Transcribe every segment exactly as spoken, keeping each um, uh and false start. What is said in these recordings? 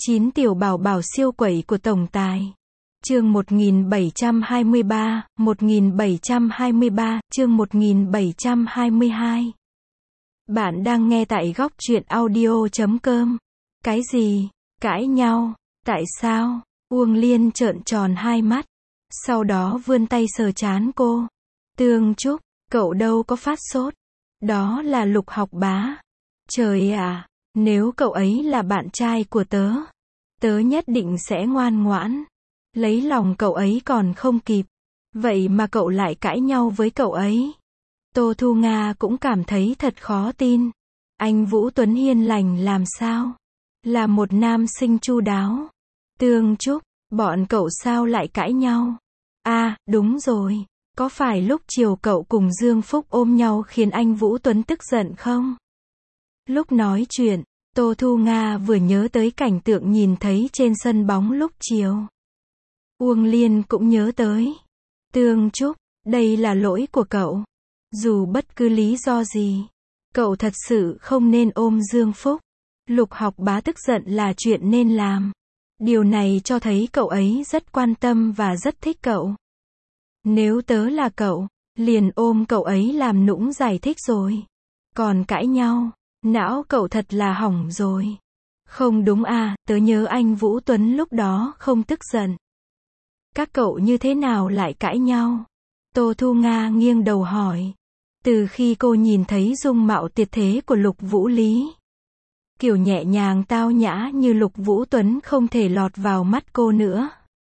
chín tiểu bảo bảo siêu quẩy của tổng tài. Chương một nghìn bảy trăm hai mươi ba, một nghìn bảy trăm hai mươi ba, chương một nghìn bảy trăm hai mươi hai. Bạn đang nghe tại góc truyện audio chấm com. Cái gì? Cãi nhau? Tại sao? Uông Liên trợn tròn hai mắt. Sau đó vươn tay sờ trán cô. Tương Trúc, cậu đâu có phát sốt. Đó là Lục Học Bá. Trời ạ, nếu cậu ấy là bạn trai của tớ, tớ nhất định sẽ ngoan ngoãn. Lấy lòng cậu ấy còn không kịp. Vậy mà cậu lại cãi nhau với cậu ấy. Tô Thu Nga cũng cảm thấy thật khó tin. Anh Vũ Tuấn hiền lành làm sao? Là một nam sinh chu đáo. Tương Trúc, bọn cậu sao lại cãi nhau? À, đúng rồi. Có phải lúc chiều cậu cùng Dương Phúc ôm nhau khiến anh Vũ Tuấn tức giận không? Lúc nói chuyện, Tô Thu Nga vừa nhớ tới cảnh tượng nhìn thấy trên sân bóng lúc chiều. Uông Liên cũng nhớ tới. Tương Trúc, đây là lỗi của cậu. Dù bất cứ lý do gì, cậu thật sự không nên ôm Dương Phúc. Lục Học Bá tức giận là chuyện nên làm. Điều này cho thấy cậu ấy rất quan tâm và rất thích cậu. Nếu tớ là cậu, liền ôm cậu ấy làm nũng giải thích rồi. Còn cãi nhau, não cậu thật là hỏng rồi. Không đúng à, tớ nhớ anh Vũ Tuấn lúc đó không tức giận. Các cậu như thế nào lại cãi nhau? Tô Thu Nga nghiêng đầu hỏi. Từ khi cô nhìn thấy dung mạo tuyệt thế của Lục Vũ Lý, kiểu nhẹ nhàng tao nhã như Lục Vũ Tuấn không thể lọt vào mắt cô nữa.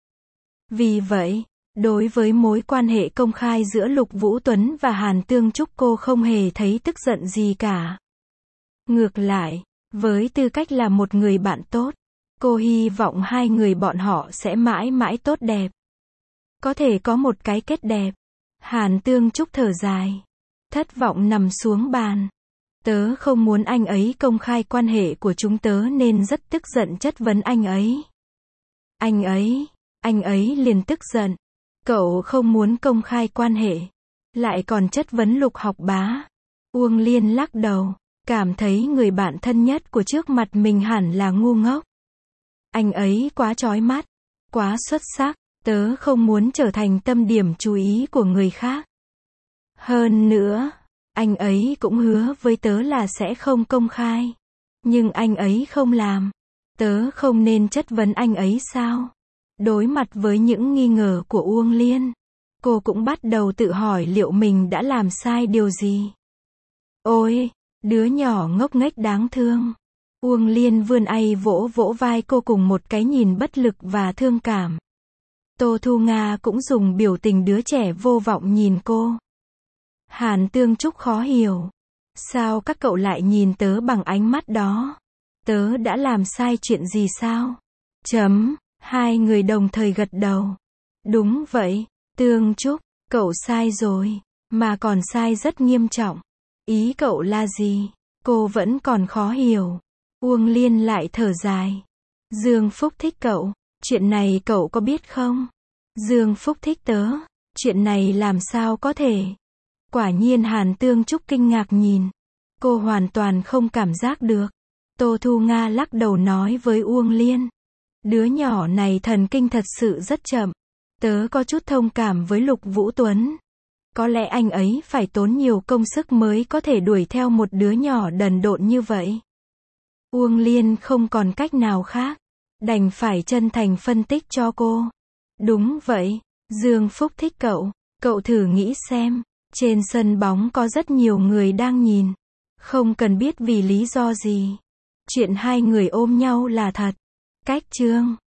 Vì vậy, đối với mối quan hệ công khai giữa Lục Vũ Tuấn và Hàn Tương Trúc cô không hề thấy tức giận gì cả. Ngược lại, với tư cách là một người bạn tốt, cô hy vọng hai người bọn họ sẽ mãi mãi tốt đẹp. Có thể có một cái kết đẹp. Hàn Tương Trúc thở dài. Thất vọng nằm xuống bàn. Tớ không muốn anh ấy công khai quan hệ của chúng tớ nên rất tức giận chất vấn anh ấy. Anh ấy, anh ấy liền tức giận. Cậu không muốn công khai quan hệ, lại còn chất vấn Lục Học Bá. Uông Liên lắc đầu, cảm thấy người bạn thân nhất của trước mặt mình hẳn là ngu ngốc. Anh ấy quá chói mắt, quá xuất sắc, tớ không muốn trở thành tâm điểm chú ý của người khác. Hơn nữa, anh ấy cũng hứa với tớ là sẽ không công khai. Nhưng anh ấy không làm. Tớ không nên chất vấn anh ấy sao? Đối mặt với những nghi ngờ của Uông Liên, cô cũng bắt đầu tự hỏi liệu mình đã làm sai điều gì. Ôi, đứa nhỏ ngốc nghếch đáng thương. Uông Liên vươn tay vỗ vỗ vai cô cùng một cái nhìn bất lực và thương cảm. Tô Thu Nga cũng dùng biểu tình đứa trẻ vô vọng nhìn cô. Hàn Tương Trúc khó hiểu. Sao các cậu lại nhìn tớ bằng ánh mắt đó? Tớ đã làm sai chuyện gì sao? Chấm, hai người đồng thời gật đầu. Đúng vậy, Tương Trúc, cậu sai rồi, mà còn sai rất nghiêm trọng. Ý cậu là gì? Cô vẫn còn khó hiểu. Uông Liên lại thở dài. Dương Phúc thích cậu, chuyện này cậu có biết không? Dương Phúc thích tớ, chuyện này làm sao có thể? Quả nhiên Hàn Tương Trúc kinh ngạc nhìn. Cô hoàn toàn không cảm giác được. Tô Thu Nga lắc đầu nói với Uông Liên. Đứa nhỏ này thần kinh thật sự rất chậm. Tớ có chút thông cảm với Lục Vũ Tuấn. Có lẽ anh ấy phải tốn nhiều công sức mới có thể đuổi theo một đứa nhỏ đần độn như vậy. Uông Liên không còn cách nào khác. Đành phải chân thành phân tích cho cô. Đúng vậy, Dương Phúc thích cậu. Cậu thử nghĩ xem. Trên sân bóng có rất nhiều người đang nhìn. Không cần biết vì lý do gì. Chuyện hai người ôm nhau là thật. Cách chương